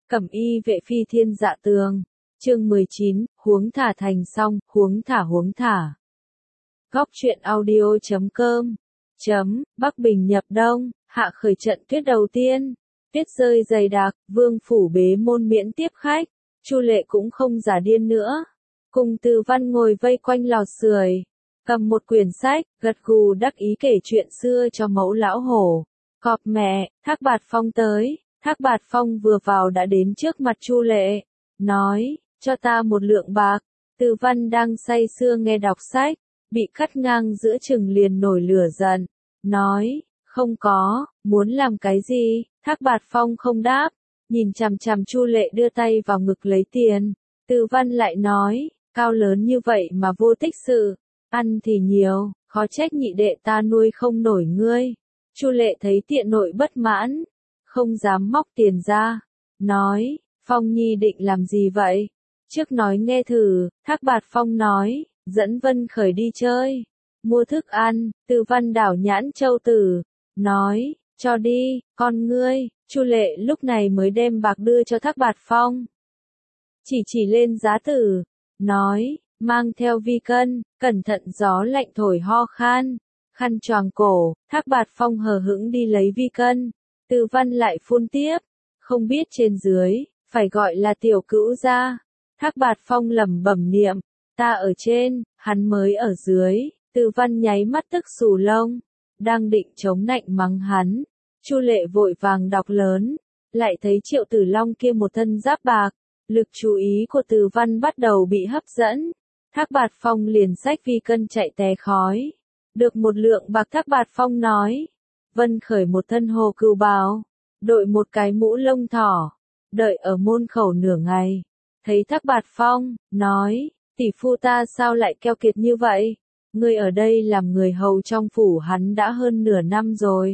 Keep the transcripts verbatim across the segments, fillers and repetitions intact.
Cẩm y vệ phi thiên dạ tường. Chương mười chín, huống thả thành xong, huống thả huống thả. Góc truyện audio chấm com. Chấm, Bắc Bình nhập đông, hạ khởi trận tuyết đầu tiên. Tuyết rơi dày đặc, vương phủ bế môn miễn tiếp khách. Chu Lệ cũng không giả điên nữa. Cùng Từ Văn ngồi vây quanh lò sưởi, cầm một quyển sách, gật gù đắc ý kể chuyện xưa cho mẫu lão hổ. Cọp mẹ, Thác Bạt Phong tới. Thác Bạt Phong vừa vào đã đến trước mặt Chu Lệ, nói, cho ta một lượng bạc. Từ Văn đang say sưa nghe đọc sách, bị cắt ngang giữa chừng liền nổi lửa giận, nói, không có, muốn làm cái gì? Thác Bạt Phong không đáp, nhìn chằm chằm Chu Lệ đưa tay vào ngực lấy tiền. Từ Văn lại nói, cao lớn như vậy mà vô tích sự, ăn thì nhiều, khó trách nhị đệ ta nuôi không nổi ngươi. Chu Lệ thấy tiện nội bất mãn, không dám móc tiền ra, nói, Phong Nhi định làm gì vậy? Trước nói nghe thử. Thác Bạt Phong nói, dẫn Vân Khởi đi chơi, mua thức ăn. Từ Văn đảo nhãn châu tử, nói, cho đi, con ngươi. Chu Lệ lúc này mới đem bạc đưa cho Thác Bạt Phong, chỉ chỉ lên giá tử, nói, mang theo vi cân, cẩn thận gió lạnh thổi ho khan. Khăn choàng cổ. Thác Bạt Phong hờ hững đi lấy vi cân. Từ Văn lại phun tiếp, không biết trên dưới, phải gọi là tiểu cữu gia. Thác Bạt Phong lẩm bẩm niệm, ta ở trên, hắn mới ở dưới. Từ Văn nháy mắt tức xù lông, đang định chống nạnh mắng hắn. Chu Lệ vội vàng đọc lớn, lại thấy Triệu Tử Long kia một thân giáp bạc, lực chú ý của Từ Văn bắt đầu bị hấp dẫn. Thác Bạt Phong liền xách vi cân chạy té khói. Được một lượng bạc. Thác Bạt Phong nói, Vân Khởi một thân hồ cừu bào, đội một cái mũ lông thỏ, đợi ở môn khẩu nửa ngày. Thấy Thác Bạt Phong, nói, tỷ phu ta sao lại keo kiệt như vậy? Ngươi ở đây làm người hầu trong phủ hắn đã hơn nửa năm rồi,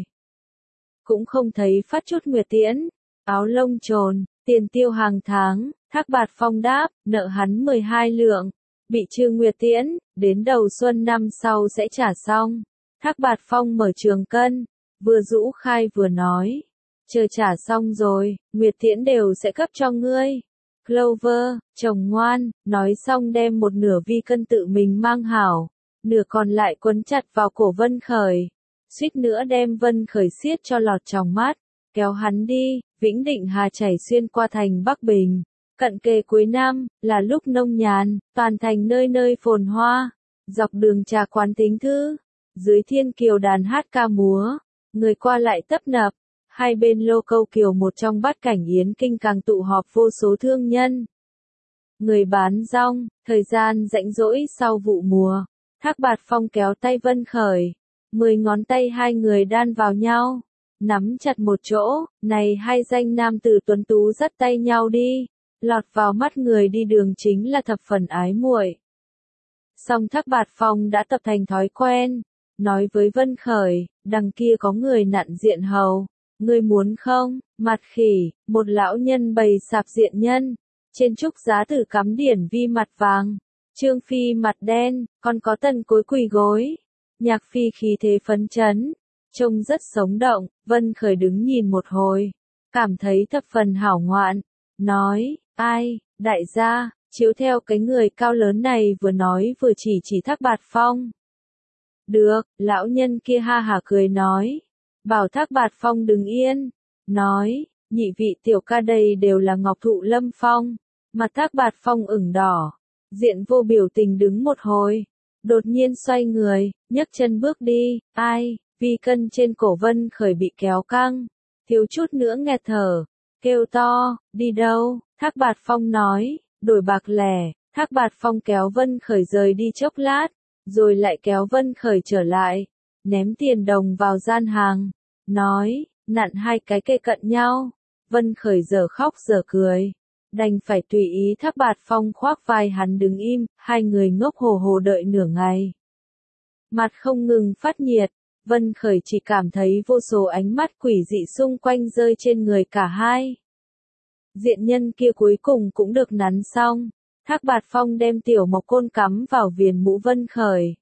cũng không thấy phát chút nguyệt tiễn, áo lông trồn, tiền tiêu hàng tháng. Thác Bạt Phong đáp, nợ hắn mười hai lượng, bị trừ nguyệt tiễn, đến đầu xuân năm sau sẽ trả xong. Thác Bạt Phong mở trường cân, vừa rũ khai vừa nói, chờ trả xong rồi, nguyệt tiễn đều sẽ cấp cho ngươi. Clover, chồng ngoan, nói xong đem một nửa vi cân tự mình mang hảo, nửa còn lại quấn chặt vào cổ Vân Khởi, suýt nữa đem Vân Khởi xiết cho lọt trong mắt, kéo hắn đi. Vĩnh Định Hà chảy xuyên qua thành Bắc Bình, cận kề cuối năm, là lúc nông nhàn, toàn thành nơi nơi phồn hoa. Dọc đường trà quán tính thư, dưới thiên kiều đàn hát ca múa, người qua lại tấp nập. Hai bên lô câu kiều một trong bát cảnh yến kinh càng tụ họp vô số thương nhân, người bán rong. Thời gian rảnh rỗi sau vụ mùa, Thác Bạt Phong kéo tay Vân Khởi, mười ngón tay hai người đan vào nhau, nắm chặt một chỗ. Này hai danh nam tử tuấn tú dắt tay nhau đi, lọt vào mắt người đi đường chính là thập phần ái muội. Song Thác Bạt Phong đã tập thành thói quen, nói với Vân Khởi, đằng kia có người nặn diện hầu, ngươi muốn không? Mặt khỉ, một lão nhân bày sạp diện nhân, trên trúc giá tử cắm điển vi mặt vàng, Trương Phi mặt đen, còn có Tần Cối quỳ gối. Nhạc Phi khí thế phấn chấn, trông rất sống động. Vân Khởi đứng nhìn một hồi, cảm thấy thập phần hảo ngoạn, nói, ai, đại gia, chiếu theo cái người cao lớn này vừa nói vừa chỉ chỉ Thác Bạt Phong. Được, lão nhân kia ha hả cười nói, bảo Thác Bạt Phong đừng yên, nói, nhị vị tiểu ca đây đều là Ngọc Thụ Lâm Phong. Mặt Thác Bạt Phong ửng đỏ, diện vô biểu tình đứng một hồi, đột nhiên xoay người, nhấc chân bước đi. Ai, vi cân trên cổ Vân Khởi bị kéo căng, thiếu chút nữa nghẹt thở, kêu to, đi đâu? Thác Bạt Phong nói, đổi bạc lẻ. Thác Bạt Phong kéo Vân Khởi rời đi chốc lát, rồi lại kéo Vân Khởi trở lại, ném tiền đồng vào gian hàng, nói, nặn hai cái kê cận nhau. Vân Khởi giờ khóc giờ cười, đành phải tùy ý Thác Bạt Phong khoác vai hắn đứng im. Hai người ngốc hồ hồ đợi nửa ngày, mặt không ngừng phát nhiệt. Vân Khởi chỉ cảm thấy vô số ánh mắt quỷ dị xung quanh rơi trên người cả hai. Diện nhân kia cuối cùng cũng được nắn xong. Thác Bạt Phong đem tiểu mộc côn cắm vào viền mũ Vân Khởi,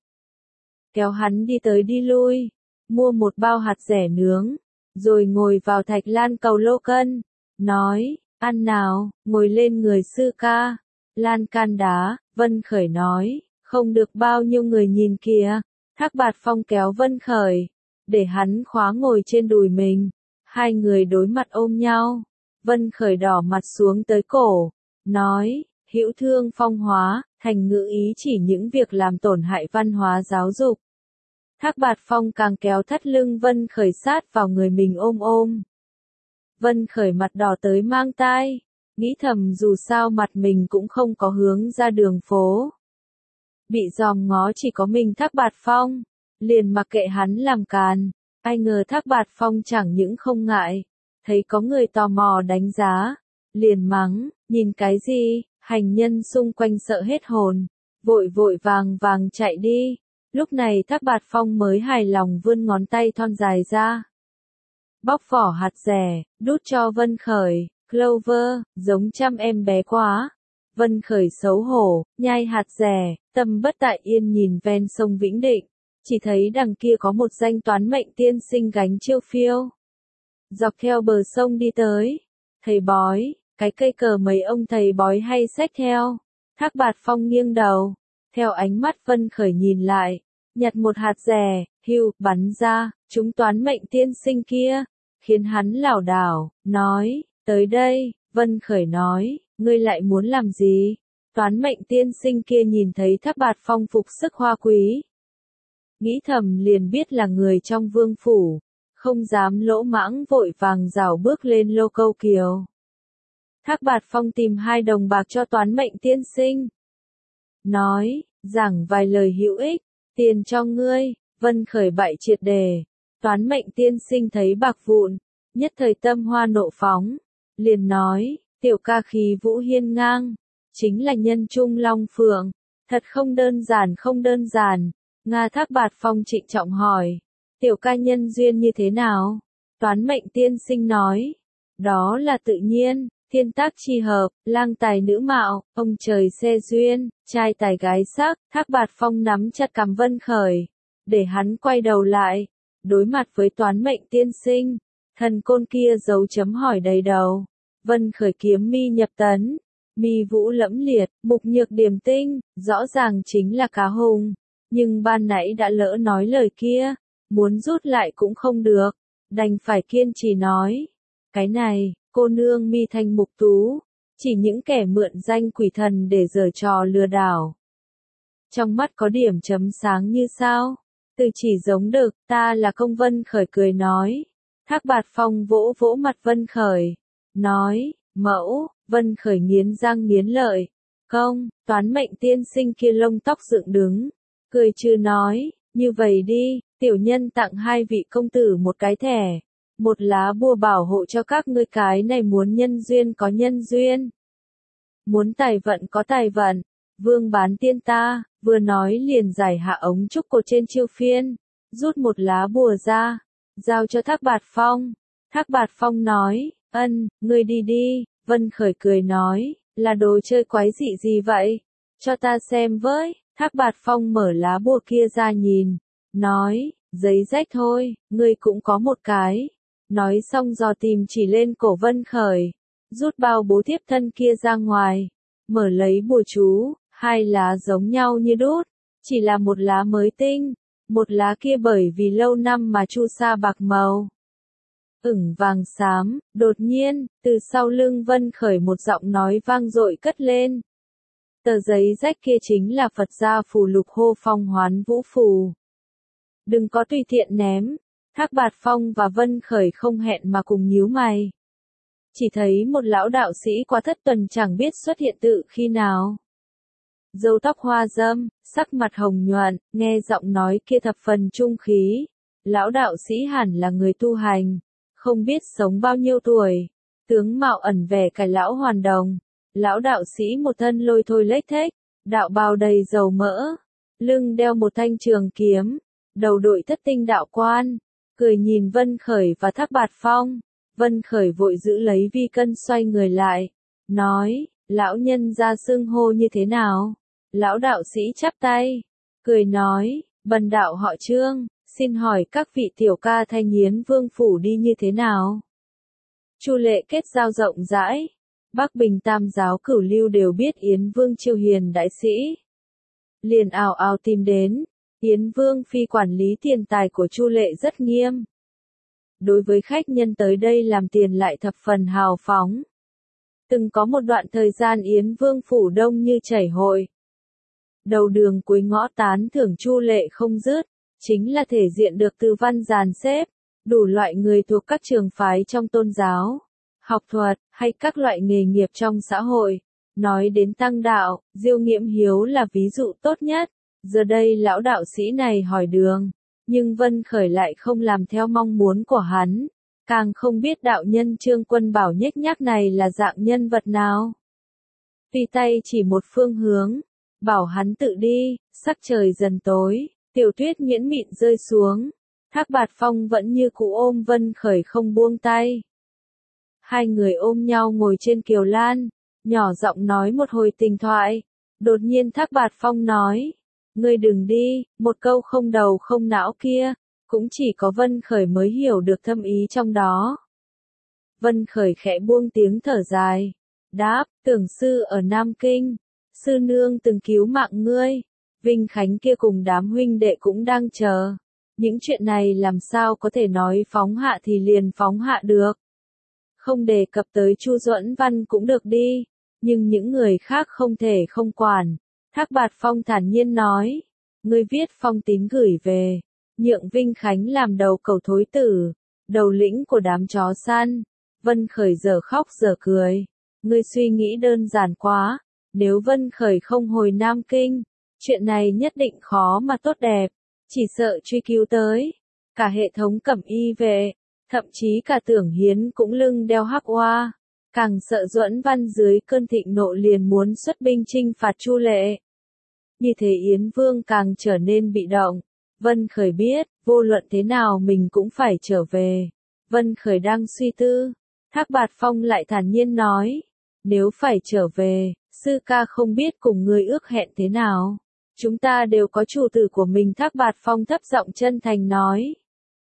kéo hắn đi tới đi lui, mua một bao hạt dẻ nướng, rồi ngồi vào thạch lan cầu lô cân, nói, Ăn nào, ngồi lên người sư ca. Lan can đá, Vân Khởi nói, không được bao nhiêu người nhìn kìa. Thác Bạt Phong kéo Vân Khởi, để hắn khóa ngồi trên đùi mình. Hai người đối mặt ôm nhau. Vân Khởi đỏ mặt xuống tới cổ, nói, hữu thương phong hóa, thành ngữ ý chỉ những việc làm tổn hại văn hóa giáo dục. Thác Bạt Phong càng kéo thắt lưng Vân Khởi sát vào người mình ôm ôm. Vân Khởi mặt đỏ tới mang tai, nghĩ thầm dù sao mặt mình cũng không có hướng ra đường phố. Bị dòm ngó chỉ có mình Thác Bạt Phong, liền mặc kệ hắn làm càn. Ai ngờ Thác Bạt Phong chẳng những không ngại, thấy có người tò mò đánh giá, liền mắng, nhìn cái gì, hành nhân xung quanh sợ hết hồn, vội vội vàng vàng chạy đi. Lúc này Thác Bạt Phong mới hài lòng vươn ngón tay thon dài ra. Bóc vỏ hạt dẻ, đút cho Vân Khởi, Clover, giống chăm em bé quá. Vân Khởi xấu hổ, nhai hạt dẻ, tâm bất tại yên nhìn ven sông Vĩnh Định. Chỉ thấy đằng kia có một danh toán mệnh tiên sinh gánh chiêu phiêu. Dọc theo bờ sông đi tới. Thầy bói, cái cây cờ mấy ông thầy bói hay xách theo. Thác Bạt Phong nghiêng đầu. Theo ánh mắt Vân Khởi nhìn lại. Nhặt một hạt dẻ, hưu, bắn ra, chúng toán mệnh tiên sinh kia. Khiến hắn lảo đảo, nói, tới đây, Vân Khởi nói, ngươi lại muốn làm gì? Toán mệnh tiên sinh kia nhìn thấy Thác Bạt Phong phục sức hoa quý. Nghĩ thầm liền biết là người trong vương phủ, không dám lỗ mãng vội vàng rảo bước lên lô câu kiều. Thác Bạt Phong tìm hai đồng bạc cho toán mệnh tiên sinh. Nói, giảng vài lời hữu ích, tiền cho ngươi. Vân Khởi bại triệt đề. Toán mệnh tiên sinh thấy bạc vụn, nhất thời tâm hoa nộ phóng, liền nói, tiểu ca khí vũ hiên ngang, chính là nhân trung long phượng, thật không đơn giản không đơn giản. Nga Thác Bạt Phong trịnh trọng hỏi, tiểu ca nhân duyên như thế nào? Toán mệnh tiên sinh nói, đó là tự nhiên, thiên tác chi hợp, lang tài nữ mạo, ông trời xe duyên, trai tài gái sắc. Thác Bạt Phong nắm chặt cằm Vân Khởi, để hắn quay đầu lại, đối mặt với toán mệnh tiên sinh, thần côn kia dấu chấm hỏi đầy đầu. Vân Khởi kiếm mi nhập tấn, mi vũ lẫm liệt, mục nhược điềm tinh, rõ ràng chính là cá hùng. Nhưng ban nãy đã lỡ nói lời kia, muốn rút lại cũng không được, đành phải kiên trì nói. Cái này, cô nương mi thanh mục tú, chỉ những kẻ mượn danh quỷ thần để giở trò lừa đảo. Trong mắt có điểm chấm sáng như sao? Từ chỉ giống đực, ta là công. Vân Khởi cười nói. Thác Bạt Phong vỗ vỗ mặt Vân Khởi, nói, mẫu. Vân Khởi nghiến răng nghiến lợi. Công, toán mệnh tiên sinh kia lông tóc dựng đứng, cười trừ nói, như vậy đi, tiểu nhân tặng hai vị công tử một cái thẻ, một lá bùa bảo hộ cho các ngươi. Cái này muốn nhân duyên có nhân duyên, muốn tài vận có tài vận. Vương bán tiên ta, vừa nói liền giải hạ ống trúc cột trên chiêu phiên, rút một lá bùa ra, giao cho Thác Bạt Phong. Thác Bạt Phong nói, ân, ngươi đi đi. Vân Khởi cười nói, là đồ chơi quái dị gì vậy? Cho ta xem với. Thác Bạt Phong mở lá bùa kia ra nhìn, nói, giấy rách thôi, ngươi cũng có một cái. Nói xong dò tìm chỉ lên cổ Vân Khởi, rút bao bố thiếp thân kia ra ngoài, mở lấy bùa chú, hai lá giống nhau như đúc, chỉ là một lá mới tinh, một lá kia bởi vì lâu năm mà chu sa bạc màu, ửng vàng xám. Đột nhiên, từ sau lưng Vân Khởi một giọng nói vang dội cất lên. Tờ giấy rách kia chính là Phật gia phù lục hô phong hoán vũ phù. Đừng có tùy tiện ném. Thác Bạt Phong và Vân Khởi không hẹn mà cùng nhíu mày. Chỉ thấy một lão đạo sĩ qua thất tuần chẳng biết xuất hiện tự khi nào. Râu tóc hoa râm, sắc mặt hồng nhuận, nghe giọng nói kia thập phần trung khí. Lão đạo sĩ hẳn là người tu hành, không biết sống bao nhiêu tuổi. Tướng mạo ẩn vẻ cái lão hoàn đồng. Lão đạo sĩ một thân lôi thôi lếch thếch, đạo bào đầy dầu mỡ, lưng đeo một thanh trường kiếm, đầu đội thất tinh đạo quan, cười nhìn Vân Khởi và Thác Bạt Phong. Vân Khởi vội giữ lấy vi cân xoay người lại, nói, lão nhân ra xưng hô như thế nào? Lão đạo sĩ chắp tay, cười nói, bần đạo họ Trương, xin hỏi các vị tiểu ca Thanh Yến Vương phủ đi như thế nào? Chu lệ kết giao rộng rãi, Bắc Bình Tam giáo cửu lưu đều biết Yến Vương chiêu hiền đại sĩ. Liền ào ào tìm đến, Yến Vương phi quản lý tiền tài của Chu Lệ rất nghiêm. Đối với khách nhân tới đây làm tiền lại thập phần hào phóng. Từng có một đoạn thời gian Yến Vương phủ đông như chảy hội. Đầu đường cuối ngõ tán thưởng Chu Lệ không dứt, chính là thể diện được từ văn dàn xếp, đủ loại người thuộc các trường phái trong tôn giáo, học thuật, hay các loại nghề nghiệp trong xã hội. Nói đến tăng đạo, Diêu Nghiễm Hiếu là ví dụ tốt nhất. Giờ đây lão đạo sĩ này hỏi đường, nhưng Vân Khởi lại không làm theo mong muốn của hắn, càng không biết đạo nhân Trương Quân Bảo nhếch nhác này là dạng nhân vật nào. Tùy tay chỉ một phương hướng, bảo hắn tự đi. Sắc trời dần tối, tiểu tuyết nhuyễn mịn rơi xuống, Thác Bạt Phong vẫn như cũ ôm Vân Khởi không buông tay. Hai người ôm nhau ngồi trên kiều lan, nhỏ giọng nói một hồi tình thoại. Đột nhiên Thác Bạt Phong nói, ngươi đừng đi. Một câu không đầu không não kia, cũng chỉ có Vân Khởi mới hiểu được thâm ý trong đó. Vân Khởi khẽ buông tiếng thở dài, đáp, tưởng sư ở Nam Kinh, sư nương từng cứu mạng ngươi, Vinh Khánh kia cùng đám huynh đệ cũng đang chờ. Những chuyện này làm sao có thể nói phóng hạ thì liền phóng hạ được. Không đề cập tới Chu Duẫn Văn cũng được đi, nhưng những người khác không thể không quản. Thác Bạt Phong thản nhiên nói, ngươi viết phong tín gửi về, nhượng Vinh Khánh làm đầu cầu thối tử, đầu lĩnh của đám chó săn. Vân Khởi giờ khóc giờ cười, ngươi suy nghĩ đơn giản quá, nếu Vân Khởi không hồi Nam Kinh, chuyện này nhất định khó mà tốt đẹp, chỉ sợ truy cứu tới cả hệ thống cẩm y vệ, thậm chí cả Tưởng Hiến cũng lưng đeo hắc oa, càng sợ Duẫn Văn dưới cơn thịnh nộ liền muốn xuất binh chinh phạt Chu Lệ. Như thế Yến Vương càng trở nên bị động. Vân Khởi biết, vô luận thế nào mình cũng phải trở về. Vân Khởi đang suy tư, Thác Bạt Phong lại thản nhiên nói, nếu phải trở về, sư ca không biết cùng ngươi ước hẹn thế nào. Chúng ta đều có chủ tử của mình. Thác Bạt Phong thấp giọng chân thành nói.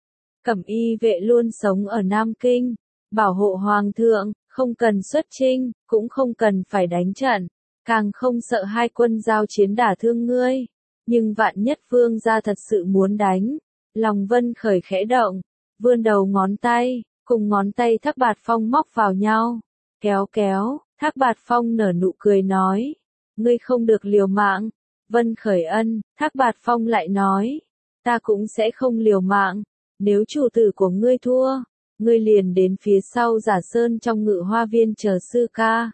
Cẩm y vệ luôn sống ở Nam Kinh, bảo hộ hoàng thượng, không cần xuất chinh, cũng không cần phải đánh trận, càng không sợ hai quân giao chiến đả thương ngươi. Nhưng vạn nhất Vương gia thật sự muốn đánh, lòng Vân Khởi khẽ động, vươn đầu ngón tay, cùng ngón tay Thác Bạt Phong móc vào nhau, kéo kéo. Thác Bạt Phong nở nụ cười nói, ngươi không được liều mạng. Vân Khởi ân. Thác Bạt Phong lại nói, ta cũng sẽ không liều mạng. Nếu chủ tử của ngươi thua, ngươi liền đến phía sau Giả Sơn trong Ngự Hoa Viên chờ sư ca.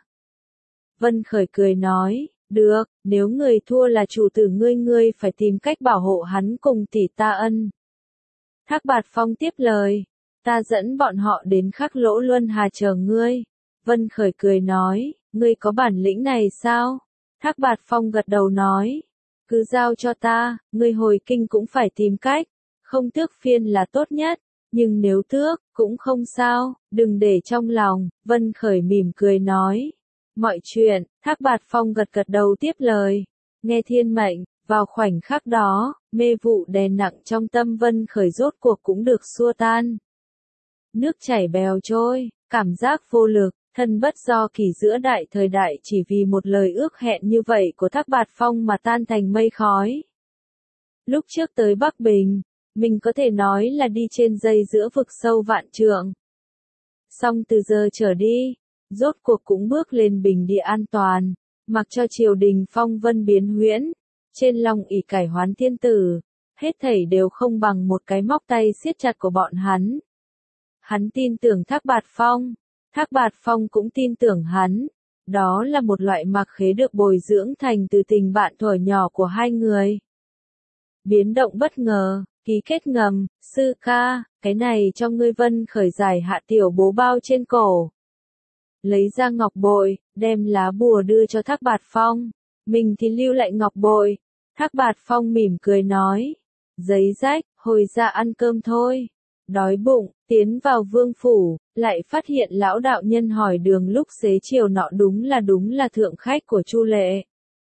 Vân Khởi cười nói, được, nếu người thua là chủ tử ngươi ngươi phải tìm cách bảo hộ hắn cùng tỷ ta ân. Thác Bạt Phong tiếp lời, ta dẫn bọn họ đến Khắc Lỗ Luân Hà chờ ngươi. Vân Khởi cười nói, ngươi có bản lĩnh này sao? Thác Bạt Phong gật đầu nói, cứ giao cho ta, ngươi hồi kinh cũng phải tìm cách, không tước phiên là tốt nhất, nhưng nếu tước, cũng không sao, đừng để trong lòng. Vân Khởi mỉm cười nói, mọi chuyện. Thác Bạt Phong gật gật đầu tiếp lời, nghe thiên mệnh. Vào khoảnh khắc đó, mê vụ đè nặng trong tâm Vân Khởi rốt cuộc cũng được xua tan. Nước chảy bèo trôi, cảm giác vô lực, thân bất do kỳ giữa đại thời đại chỉ vì một lời ước hẹn như vậy của Thác Bạt Phong mà tan thành mây khói. Lúc trước tới Bắc Bình, mình có thể nói là đi trên dây giữa vực sâu vạn trượng. Song từ giờ trở đi, rốt cuộc cũng bước lên bình địa an toàn, mặc cho triều đình phong vân biến huyễn, trên long ỷ cải hoán thiên tử, hết thảy đều không bằng một cái móc tay siết chặt của bọn hắn. Hắn tin tưởng Thác Bạt Phong, Thác Bạt Phong cũng tin tưởng hắn, đó là một loại mặc khế được bồi dưỡng thành từ tình bạn thuở nhỏ của hai người. Biến động bất ngờ, ký kết ngầm, sư ca, cái này cho ngươi. Vân Khởi giải hạ tiểu bố bao trên cổ. Lấy ra ngọc bội, đem lá bùa đưa cho Thác Bạt Phong, mình thì lưu lại ngọc bội. Thác Bạt Phong mỉm cười nói, giấy rách, hồi ra ăn cơm thôi. Đói bụng, tiến vào vương phủ, lại phát hiện lão đạo nhân hỏi đường lúc xế chiều nọ đúng là đúng là thượng khách của Chu Lệ.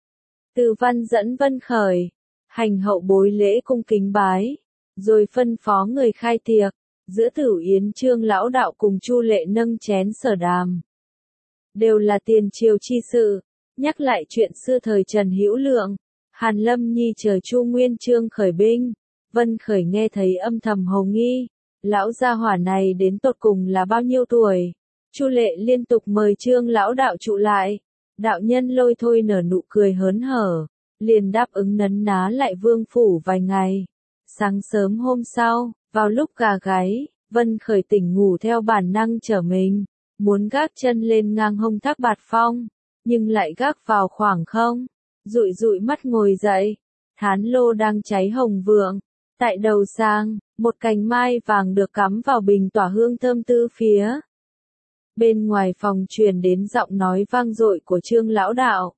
Từ Văn dẫn Vân Khởi, hành hậu bối lễ cung kính bái, rồi phân phó người khai tiệc, giữa Tử Yến Trương lão đạo cùng Chu Lệ nâng chén sở đàm. đều là tiền triều chi sự. Nhắc lại chuyện xưa thời Trần Hữu Lượng, Hàn Lâm Nhi chờ Chu Nguyên Chương khởi binh, Vân Khởi nghe thấy âm thầm hồ nghi, lão gia hỏa này đến tột cùng là bao nhiêu tuổi? Chu Lệ liên tục mời Trương lão đạo trụ lại, đạo nhân lôi thôi nở nụ cười hớn hở, liền đáp ứng nấn ná lại vương phủ vài ngày. Sáng sớm hôm sau, vào lúc gà gáy, Vân Khởi tỉnh ngủ theo bản năng trở mình, muốn gác chân lên ngang hông Thác Bạt Phong, nhưng lại gác vào khoảng không, dụi dụi mắt ngồi dậy, thán lô đang cháy hồng vượng, tại đầu sang, một cành mai vàng được cắm vào bình tỏa hương thơm tư phía. Bên ngoài phòng truyền đến giọng nói vang dội của Trương lão đạo.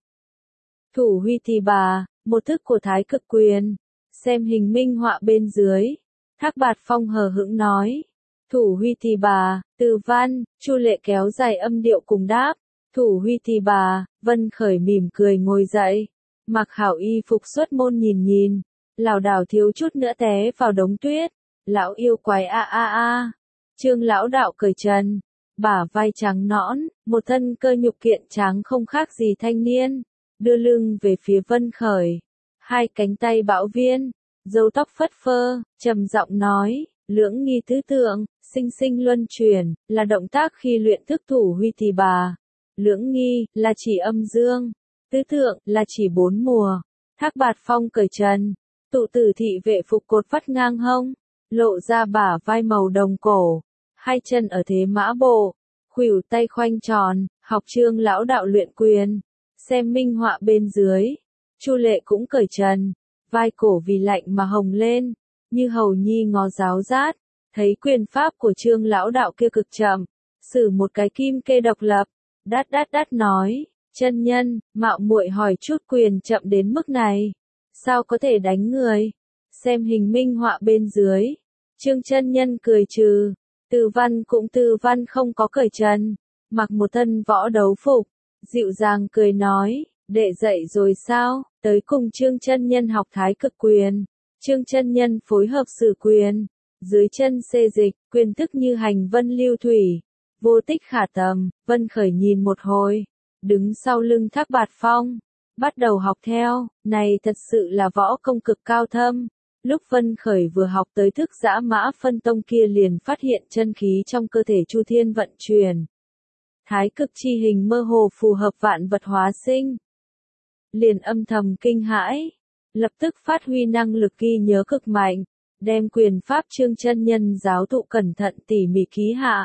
Thủ huy thì bà, một thức của Thái Cực Quyền, xem hình minh họa bên dưới. Thác Bạt Phong hờ hững nói. Thủ huy thì bà, từ văn, Chu Lệ kéo dài âm điệu cùng đáp. Thủ huy thì bà, Vân Khởi mỉm cười ngồi dậy, mặc hảo y phục xuất môn nhìn nhìn, lảo đảo thiếu chút nữa té vào đống tuyết. Lão yêu quái a a a. Trương lão đạo cởi trần, bả vai trắng nõn, một thân cơ nhục kiện trắng không khác gì thanh niên, đưa lưng về phía Vân Khởi, hai cánh tay bão viên, râu tóc phất phơ, trầm giọng nói, lưỡng nghi tứ tượng, sinh sinh luân chuyển, là động tác khi luyện thức thủ huy thì bà. Lưỡng nghi, là chỉ âm dương, tứ tượng, là chỉ bốn mùa. Thác Bạt Phong cởi trần, tụ tử thị vệ phục cột vắt ngang hông, lộ ra bả vai màu đồng cổ, hai chân ở thế mã bộ, khuỷu tay khoanh tròn, học Trương lão đạo luyện quyền, xem minh họa bên dưới. Chu Lệ cũng cởi trần, vai cổ vì lạnh mà hồng lên, như hầu nhi ngó giáo rát, thấy quyền pháp của Trương lão đạo kia cực chậm, sử một cái kim kê độc lập, đát đát đát nói, chân nhân, mạo muội hỏi chút quyền chậm đến mức này, sao có thể đánh người? Xem hình minh họa bên dưới. Trương chân nhân cười trừ, Từ Văn cũng Từ Văn không có cởi trần, mặc một thân võ đấu phục, dịu dàng cười nói, đệ dậy rồi sao? Tới cùng Trương chân nhân học Thái Cực Quyền. Trương chân nhân phối hợp sử quyền, dưới chân xê dịch, quyền thức như hành vân lưu thủy, vô tích khả tầm. Vân Khởi nhìn một hồi, đứng sau lưng Thác Bạt Phong, bắt đầu học theo. Này thật sự là võ công cực cao thâm. Lúc Vân Khởi vừa học tới thức dã mã phân tông kia liền phát hiện chân khí trong cơ thể Chu Thiên vận chuyển. Thái cực chi hình mơ hồ phù hợp vạn vật hóa sinh. Liền âm thầm kinh hãi, lập tức phát huy năng lực ghi nhớ cực mạnh, đem quyền pháp Trương chân nhân giáo thụ cẩn thận tỉ mỉ ký hạ.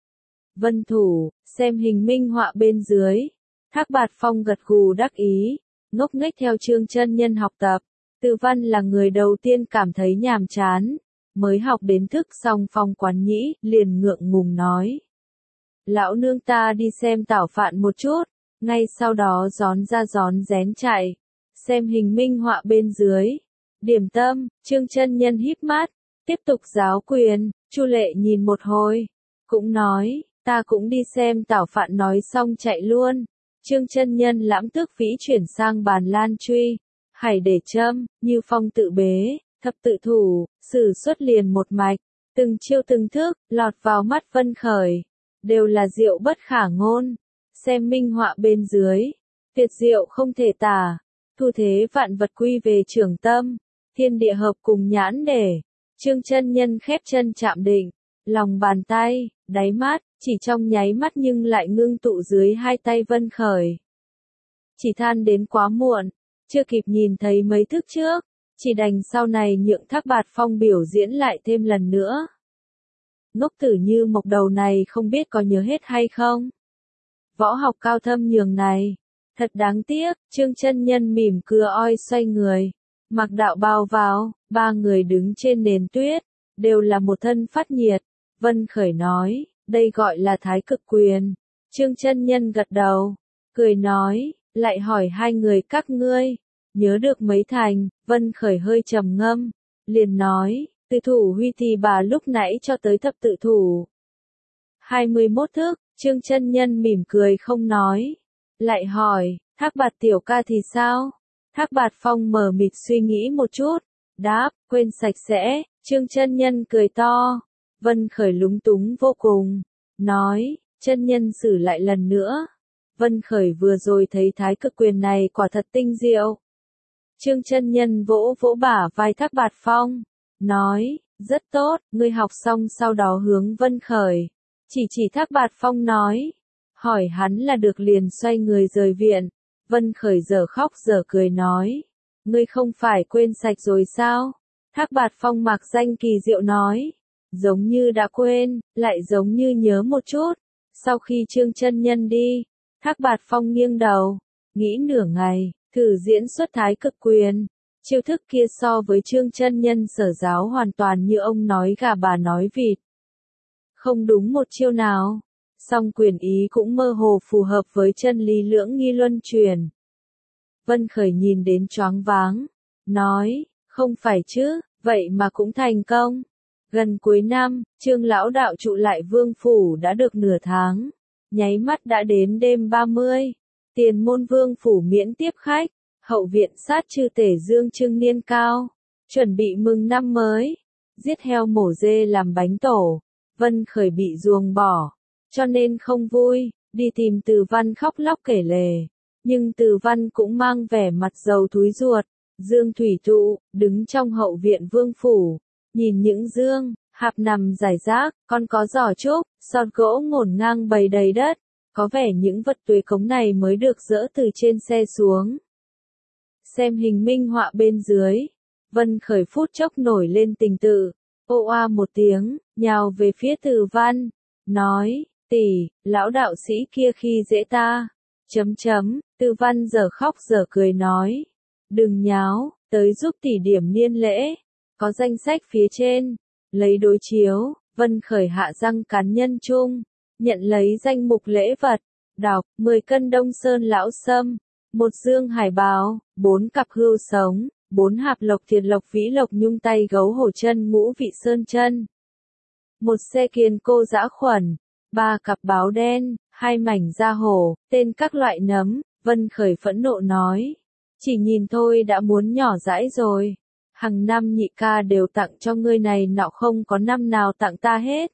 Vân thủ, xem hình minh họa bên dưới. Thác Bạt Phong gật gù đắc ý, ngốc nghếch theo Trương chân nhân học tập. Từ Văn là người đầu tiên cảm thấy nhàm chán, mới học đến thức xong phong quán nhĩ, liền ngượng ngùng nói. Lão nương ta đi xem tảo phạn một chút, ngay sau đó gión ra gión rén chạy, xem hình minh họa bên dưới. Điểm tâm, Trương chân nhân híp mắt, tiếp tục giáo quyền. Chu Lệ nhìn một hồi, cũng nói, ta cũng đi xem tảo phạn, nói xong chạy luôn. Trương chân nhân lãm tước vĩ chuyển sang bàn lan truy, hải để châm, như phong tự bế, thập tự thủ, sử xuất liền một mạch, từng chiêu từng thức, lọt vào mắt Vân Khởi, đều là diệu bất khả ngôn. Xem minh họa bên dưới, tuyệt diệu không thể tả, thu thế vạn vật quy về trưởng tâm, thiên địa hợp cùng nhãn để. Trương chân nhân khép chân chạm định, lòng bàn tay, đáy mắt, chỉ trong nháy mắt nhưng lại ngưng tụ dưới hai tay Vân Khởi. Chỉ than đến quá muộn, chưa kịp nhìn thấy mấy thức trước, chỉ đành sau này nhượng Thác Bạt Phong biểu diễn lại thêm lần nữa. Ngốc tử như mộc đầu này không biết có nhớ hết hay không? Võ học cao thâm nhường này, thật đáng tiếc. Trương chân nhân mỉm cười oi xoay người, mặc đạo bào vào, ba người đứng trên nền tuyết, đều là một thân phát nhiệt. Vân Khởi nói, đây gọi là Thái Cực Quyền. Trương chân nhân gật đầu, cười nói, lại hỏi hai người các ngươi, nhớ được mấy thành? Vân Khởi hơi trầm ngâm, liền nói, từ thủ huy thì bà lúc nãy cho tới thập tự thủ. hai mươi mốt thức. Trương chân nhân mỉm cười không nói, lại hỏi, Thác Bạt tiểu ca thì sao? Thác Bạt Phong mờ mịt suy nghĩ một chút, đáp, quên sạch sẽ. Trương chân nhân cười to, Vân Khởi lúng túng vô cùng, nói, chân nhân xử lại lần nữa. Vân Khởi vừa rồi thấy thái cực quyền này quả thật tinh diệu. Trương chân nhân vỗ vỗ bả vai Thác Bạt Phong, nói, rất tốt, ngươi học xong sau đó hướng Vân Khởi. Chỉ chỉ Thác Bạt Phong nói, hỏi hắn là được liền xoay người rời viện. Vân Khởi dở khóc dở cười nói, ngươi không phải quên sạch rồi sao? Thác Bạt Phong mặc danh kỳ diệu nói, giống như đã quên, lại giống như nhớ một chút. Sau khi Trương chân nhân đi, Thác Bạt Phong nghiêng đầu, nghĩ nửa ngày, thử diễn xuất thái cực quyền. Chiêu thức kia so với Trương chân nhân sở giáo hoàn toàn như ông nói gà bà nói vịt. Không đúng một chiêu nào, song quyền ý cũng mơ hồ phù hợp với chân lý lưỡng nghi luân truyền. Vân Khởi nhìn đến choáng váng, nói, không phải chứ, vậy mà cũng thành công. Gần cuối năm, Trương lão đạo trụ lại vương phủ đã được nửa tháng, nháy mắt đã đến đêm ba mươi. Tiền môn vương phủ miễn tiếp khách, hậu viện sát chư tể dương trưng niên cao, chuẩn bị mừng năm mới, giết heo mổ dê làm bánh tổ. Vân Khởi bị ruồng bỏ, cho nên không vui, đi tìm Từ Văn khóc lóc kể lể. Nhưng Từ Văn cũng mang vẻ mặt dầu thúi ruột. Dương Thủy Tụ, đứng trong hậu viện vương phủ, nhìn những dương, hạp nằm rải rác, còn có giỏ trúc, sọt gỗ ngổn ngang bày đầy đất. Có vẻ những vật tuế cống này mới được dỡ từ trên xe xuống. Xem hình minh họa bên dưới, Vân Khởi phút chốc nổi lên tình tự, ô oa một tiếng, nhào về phía Từ Văn, nói, tỷ, lão đạo sĩ kia khi dễ ta, chấm chấm, Từ Văn giờ khóc giờ cười nói, đừng nháo, tới giúp tỷ điểm niên lễ, có danh sách phía trên, lấy đối chiếu. Vân Khởi hạ răng cắn nhân chung, nhận lấy danh mục lễ vật, đọc, mười cân Đông Sơn lão sâm, một dương hải bào, bốn cặp hươu sống, bốn hạp lộc thiệt lộc vĩ lộc nhung tay gấu hổ chân ngũ vị sơn chân, một xe kiền cô dã khuẩn, ba cặp báo đen, hai mảnh da hổ, tên các loại nấm. Vân Khởi phẫn nộ nói, chỉ nhìn thôi đã muốn nhỏ dãi rồi. Hằng năm nhị ca đều tặng cho ngươi này nọ không có năm nào tặng ta hết.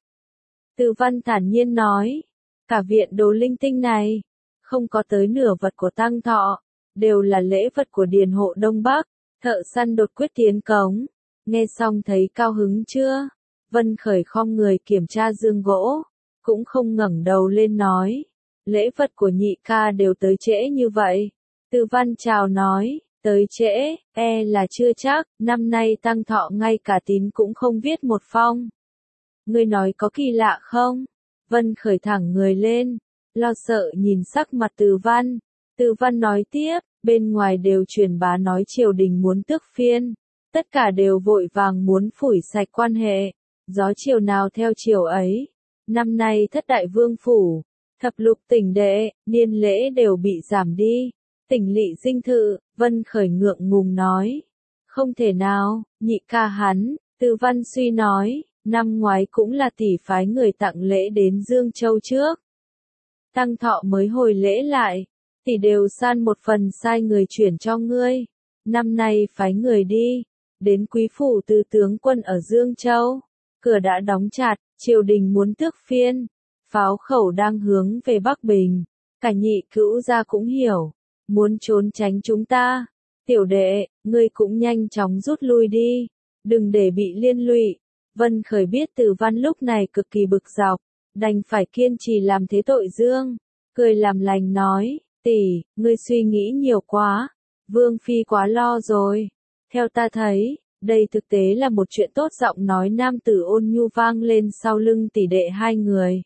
Từ Văn thản nhiên nói, cả viện đồ linh tinh này, không có tới nửa vật của Tăng Thọ, đều là lễ vật của Điền hộ Đông Bắc. Thợ săn đột quyết tiến cống, nghe xong thấy cao hứng chưa? Vân Khởi khom người kiểm tra dương gỗ, cũng không ngẩng đầu lên nói, lễ vật của nhị ca đều tới trễ như vậy. Từ Văn chào nói, tới trễ, e là chưa chắc, năm nay Tăng Thọ ngay cả tín cũng không viết một phong. Ngươi nói có kỳ lạ không? Vân Khởi thẳng người lên, lo sợ nhìn sắc mặt Từ Văn. Từ Văn nói tiếp, bên ngoài đều truyền bá nói triều đình muốn tước phiên, tất cả đều vội vàng muốn phủi sạch quan hệ, gió chiều nào theo chiều ấy. Năm nay thất đại vương phủ, thập lục tỉnh đệ, niên lễ đều bị giảm đi. Tỉnh lỵ dinh thự, Vân Khởi ngượng ngùng nói, không thể nào, nhị ca hắn. Từ Văn suy nói, năm ngoái cũng là tỷ phái người tặng lễ đến Dương Châu trước. Tăng Thọ mới hồi lễ lại, tỷ đều san một phần sai người chuyển cho ngươi. Năm nay phái người đi, đến quý phủ từ tướng quân ở Dương Châu. Cửa đã đóng chặt, triều đình muốn tước phiên. Pháo khẩu đang hướng về Bắc Bình. Cả nhị cữu gia cũng hiểu, muốn trốn tránh chúng ta. Tiểu đệ, ngươi cũng nhanh chóng rút lui đi, đừng để bị liên lụy. Vân Khởi biết Từ Văn lúc này cực kỳ bực dọc, đành phải kiên trì làm thế tội dương, cười làm lành nói, tỷ, ngươi suy nghĩ nhiều quá, Vương Phi quá lo rồi. Theo ta thấy, đây thực tế là một chuyện tốt. Giọng nói nam tử ôn nhu vang lên sau lưng tỷ đệ hai người.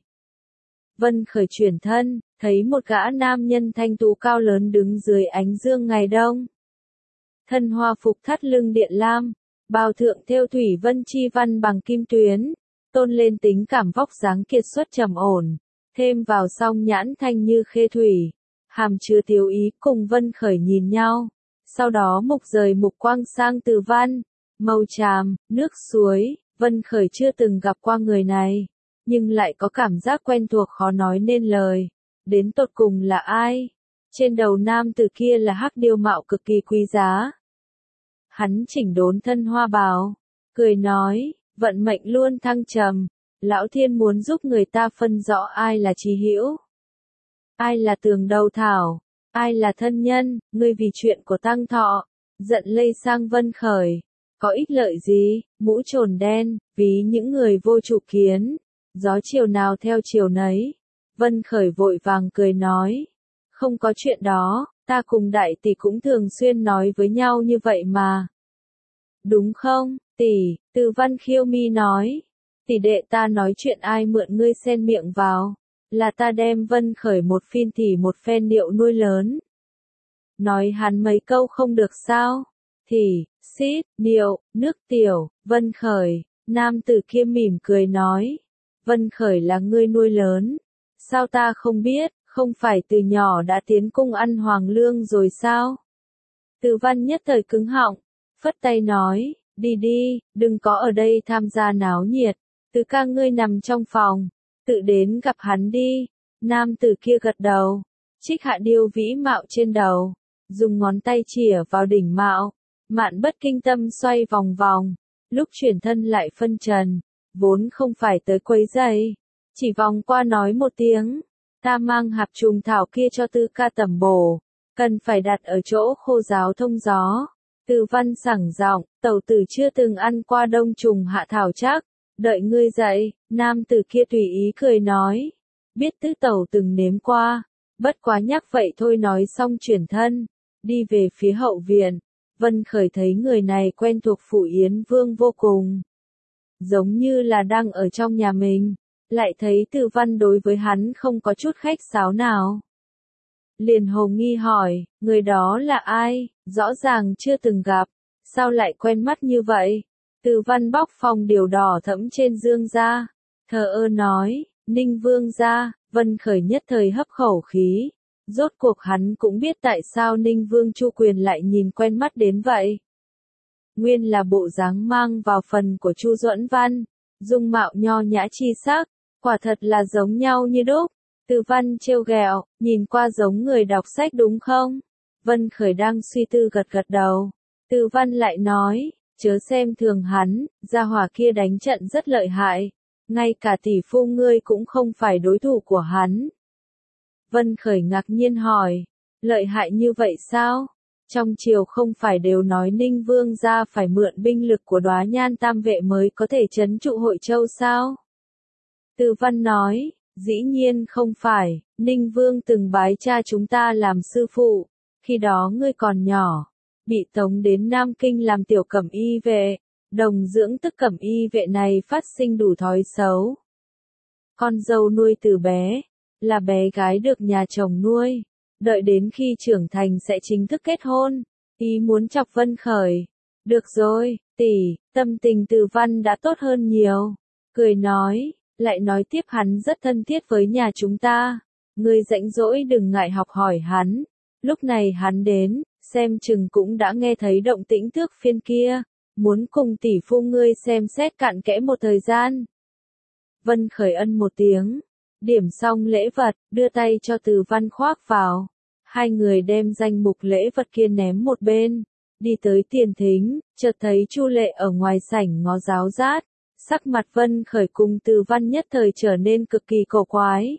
Vân Khởi chuyển thân, thấy một gã nam nhân thanh tú cao lớn đứng dưới ánh dương ngày đông. Thân hoa phục thắt lưng điện lam, bào thượng thêu thủy vân chi văn bằng kim tuyến, tôn lên tính cảm vóc dáng kiệt xuất trầm ổn, thêm vào song nhãn thanh như khê thủy, hàm chứa tiếu ý. Cùng Vân Khởi nhìn nhau, sau đó mục rời mục quang sang Từ Văn, màu tràm, nước suối. Vân Khởi chưa từng gặp qua người này, nhưng lại có cảm giác quen thuộc khó nói nên lời. Đến tột cùng là ai? Trên đầu nam tử kia là hắc điêu mạo cực kỳ quý giá. Hắn chỉnh đốn thân hoa bào, cười nói, vận mệnh luôn thăng trầm, lão thiên muốn giúp người ta phân rõ ai là chí hữu. Ai là tường đầu thảo? Ai là thân nhân? Ngươi vì chuyện của Tăng Thọ, giận lây sang Vân Khởi. Có ích lợi gì? Mũ trồn đen, ví những người vô chủ kiến. Gió chiều nào theo chiều nấy. Vân Khởi vội vàng cười nói. Không có chuyện đó, ta cùng đại tỷ cũng thường xuyên nói với nhau như vậy mà. Đúng không, tỷ? Từ Văn Khiêu Mi nói. Tỷ đệ ta nói chuyện ai mượn ngươi xen miệng vào. Là ta đem Vân Khởi một phiên thì một phen điệu nuôi lớn. Nói hắn mấy câu không được sao? Thì, xít, niệu, nước tiểu, Vân Khởi. Nam tử kia mỉm cười nói. Vân Khởi là ngươi nuôi lớn. Sao ta không biết, không phải từ nhỏ đã tiến cung ăn hoàng lương rồi sao? Từ Văn nhất thời cứng họng, phất tay nói, đi đi, đừng có ở đây tham gia náo nhiệt. Từ ca ngươi nằm trong phòng, tự đến gặp hắn đi. Nam tử kia gật đầu, trích hạ điêu vĩ mạo trên đầu, dùng ngón tay chìa vào đỉnh mạo, mạn bất kinh tâm xoay vòng vòng, lúc chuyển thân lại phân trần, vốn không phải tới quấy giày, chỉ vòng qua nói một tiếng, ta mang hạp trùng thảo kia cho Tư ca tẩm bổ, cần phải đặt ở chỗ khô ráo thông gió. Từ Văn sảng giọng, tẩu tử chưa từng ăn qua đông trùng hạ thảo chắc, đợi ngươi dậy. Nam tử kia tùy ý cười nói, biết tứ tẩu từng nếm qua, bất quá nhắc vậy thôi. Nói xong chuyển thân, đi về phía hậu viện. Vân Khởi thấy người này quen thuộc Phủ Yến Vương vô cùng, giống như là đang ở trong nhà mình, lại thấy Từ Văn đối với hắn không có chút khách sáo nào. Liền hồ nghi hỏi, người đó là ai, rõ ràng chưa từng gặp, sao lại quen mắt như vậy? Từ Văn bóc phong điều đỏ thẫm trên dương ra, thờ ơ nói, Ninh Vương gia. Vân Khởi nhất thời hấp khẩu khí, rốt cuộc hắn cũng biết tại sao Ninh Vương Chu Quyền lại nhìn quen mắt đến vậy. Nguyên là bộ dáng mang vào phần của Chu Duẫn Văn, dung mạo nho nhã chi sắc, quả thật là giống nhau như đúc. Từ Văn trêu ghẹo, nhìn qua giống người đọc sách đúng không? Vân Khởi đang suy tư gật gật đầu. Từ Văn lại nói, chớ xem thường hắn, gia hỏa kia đánh trận rất lợi hại, ngay cả tỷ phu ngươi cũng không phải đối thủ của hắn. Vân Khởi ngạc nhiên hỏi, lợi hại như vậy sao? Trong triều không phải đều nói Ninh Vương gia phải mượn binh lực của Đóa Nhan Tam Vệ mới có thể trấn trụ Hội Châu sao? Từ Văn nói, dĩ nhiên không phải, Ninh Vương từng bái cha chúng ta làm sư phụ, khi đó ngươi còn nhỏ, bị tống đến Nam Kinh làm tiểu cẩm y vệ, đồng dưỡng tức cẩm y vệ này phát sinh đủ thói xấu. Con dâu nuôi từ bé, là bé gái được nhà chồng nuôi, đợi đến khi trưởng thành sẽ chính thức kết hôn, ý muốn chọc Vân Khởi. Được rồi, tỷ, tâm tình Từ Văn đã tốt hơn nhiều, cười nói, lại nói tiếp hắn rất thân thiết với nhà chúng ta, ngươi rảnh rỗi đừng ngại học hỏi hắn, lúc này hắn đến, xem chừng cũng đã nghe thấy động tĩnh Tước Phiên kia, muốn cùng tỷ phu ngươi xem xét cặn kẽ một thời gian. Vân Khởi ân một tiếng, điểm xong lễ vật, đưa tay cho Từ Văn khoác vào, hai người đem danh mục lễ vật kia ném một bên, đi tới tiền thính, chợt thấy Chu Lệ ở ngoài sảnh ngó giáo giác. Sắc mặt Vân Khởi cùng Từ Văn nhất thời trở nên cực kỳ cổ quái.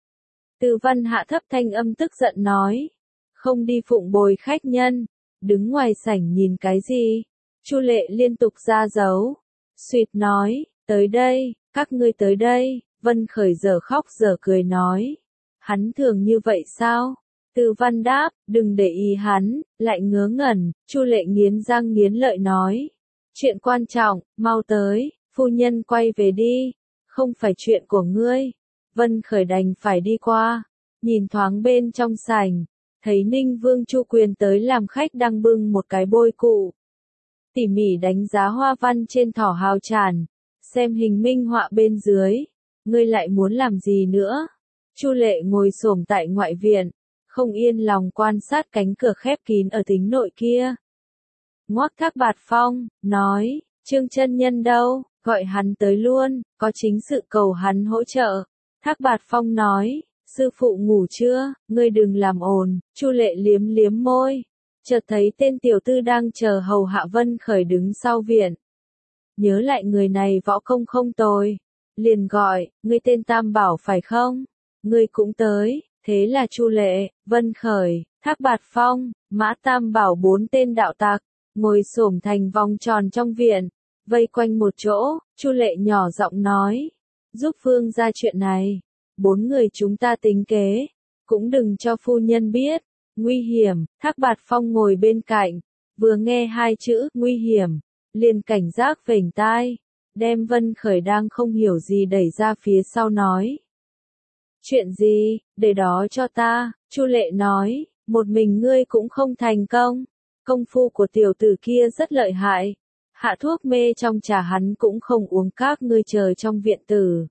Từ Văn hạ thấp thanh âm tức giận nói, không đi phụng bồi khách nhân, đứng ngoài sảnh nhìn cái gì? Chu Lệ liên tục ra dấu, suýt nói, tới đây, các ngươi tới đây. Vân Khởi giờ khóc giờ cười nói, hắn thường như vậy sao? Từ Văn đáp, đừng để ý hắn, lại ngớ ngẩn. Chu Lệ nghiến răng nghiến lợi nói, chuyện quan trọng, mau tới. Phu nhân quay về đi, không phải chuyện của ngươi. Vân Khởi đành phải đi qua, nhìn thoáng bên trong sảnh, thấy Ninh Vương Chu Quyền tới làm khách đang bưng một cái bôi cụ. Tỉ mỉ đánh giá hoa văn trên thỏ hào tràn, xem hình minh họa bên dưới, ngươi lại muốn làm gì nữa? Chu Lệ ngồi xổm tại ngoại viện, không yên lòng quan sát cánh cửa khép kín ở tính nội kia. Ngoác Thác Bạt Phong, nói, Trương chân nhân đâu? Gọi hắn tới luôn, có chính sự cầu hắn hỗ trợ. Thác Bạt Phong nói, sư phụ ngủ chưa, ngươi đừng làm ồn. Chu Lệ liếm liếm môi, chợt thấy tên tiểu tư đang chờ hầu hạ Vân Khởi đứng sau viện. Nhớ lại người này võ công không tồi, liền gọi, ngươi tên Tam Bảo phải không? Ngươi cũng tới, Thế là Chu Lệ, Vân Khởi, Thác Bạt Phong, Mã Tam Bảo bốn tên đạo tặc, ngồi xổm thành vòng tròn trong viện, vây quanh một chỗ, Chu Lệ nhỏ giọng nói, giúp vương ra chuyện này, bốn người chúng ta tính kế, cũng đừng cho phu nhân biết, nguy hiểm, Thác Bạt Phong ngồi bên cạnh, vừa nghe hai chữ, nguy hiểm, liền cảnh giác vểnh tai, đem Vân Khởi đang không hiểu gì đẩy ra phía sau nói. Chuyện gì, để đó cho ta, Chu Lệ nói, một mình ngươi cũng không thành công, công phu của tiểu tử kia rất lợi hại, hạ thuốc mê trong trà hắn cũng không uống, các ngươi chờ trong viện tử.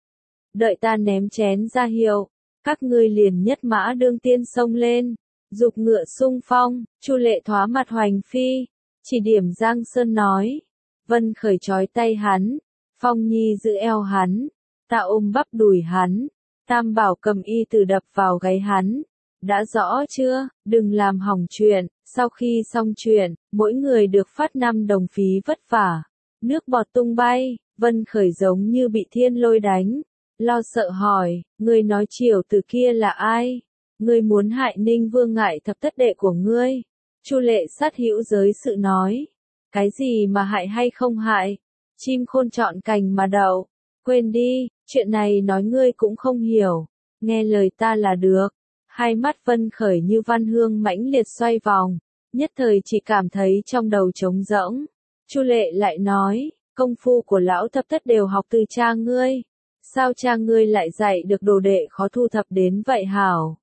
Đợi ta ném chén ra hiệu, các ngươi liền nhất mã đương tiên xông lên, dục ngựa xung phong, Chu Lệ thoá mặt hoành phi, chỉ điểm Giang Sơn nói, Vân Khởi trói tay hắn, Phong Nhi giữ eo hắn, ta ôm bắp đùi hắn, Tam Bảo cầm y từ đập vào gáy hắn, đã rõ chưa, đừng làm hỏng chuyện, sau khi xong chuyện, mỗi người được phát năm đồng phí vất vả, nước bọt tung bay, Vân Khởi giống như bị thiên lôi đánh, lo sợ hỏi, người nói chiều từ kia là ai? Ngươi muốn hại Ninh Vương Ngại Thập thất đệ của ngươi? Chu Lệ sát hữu giới sự nói, cái gì mà hại hay không hại? Chim khôn chọn cành mà đậu, quên đi, chuyện này nói ngươi cũng không hiểu, nghe lời ta là được. Hai mắt Vân Khởi như văn hương mãnh liệt xoay vòng, nhất thời chỉ cảm thấy trong đầu trống rỗng. Chu Lệ lại nói, công phu của lão thập thất đều học từ cha ngươi, sao cha ngươi lại dạy được đồ đệ khó thu thập đến vậy hảo?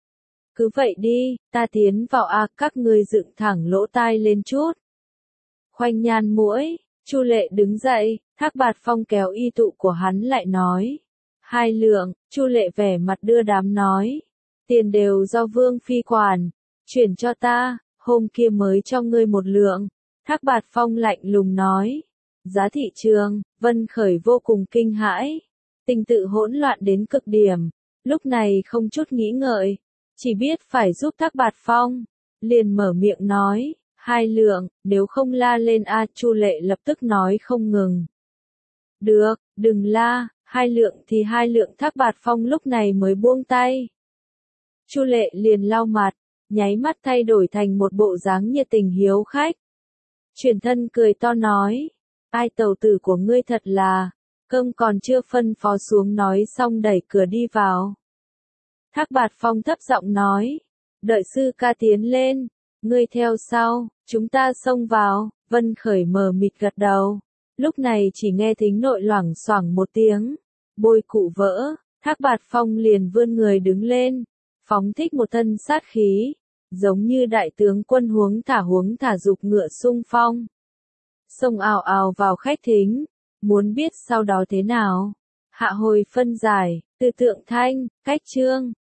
Cứ vậy đi, ta tiến vào a, các ngươi dựng thẳng lỗ tai lên chút. Khoanh nhan muỗi, Chu Lệ đứng dậy, Thác Bạt Phong kéo y tụ của hắn lại nói. Hai lượng, Chu Lệ vẻ mặt đưa đám nói. Tiền đều do Vương Phi quản, chuyển cho ta, hôm kia mới cho ngươi một lượng. Thác Bạt Phong lạnh lùng nói. Giá thị trường, Vân Khởi vô cùng kinh hãi. Tình tự hỗn loạn đến cực điểm, lúc này không chút nghĩ ngợi, chỉ biết phải giúp Thác Bạt Phong, liền mở miệng nói, hai lượng, nếu không la lên a, Chu Lệ lập tức nói không ngừng. Được, đừng la, hai lượng thì hai lượng, Thác Bạt Phong lúc này mới buông tay. Chu Lệ liền lau mặt, nháy mắt thay đổi thành một bộ dáng nhiệt tình hiếu khách. Truyền thân cười to nói, ai tàu tử của ngươi thật là, cơm còn chưa phân phó xuống nói xong đẩy cửa đi vào. Thác Bạt Phong thấp giọng nói, đợi sư ca tiến lên, ngươi theo sau, chúng ta xông vào, Vân Khởi mờ mịt gật đầu. Lúc này chỉ nghe thính nội loảng xoảng một tiếng, bôi cụ vỡ, Thác Bạt Phong liền vươn người đứng lên, phóng thích một thân sát khí, giống như đại tướng quân huống thả huống thả dục ngựa xung phong. Xông ào ào vào khách thính, muốn biết sau đó thế nào? Hạ hồi phân giải, từ Tượng Thanh, cách chương.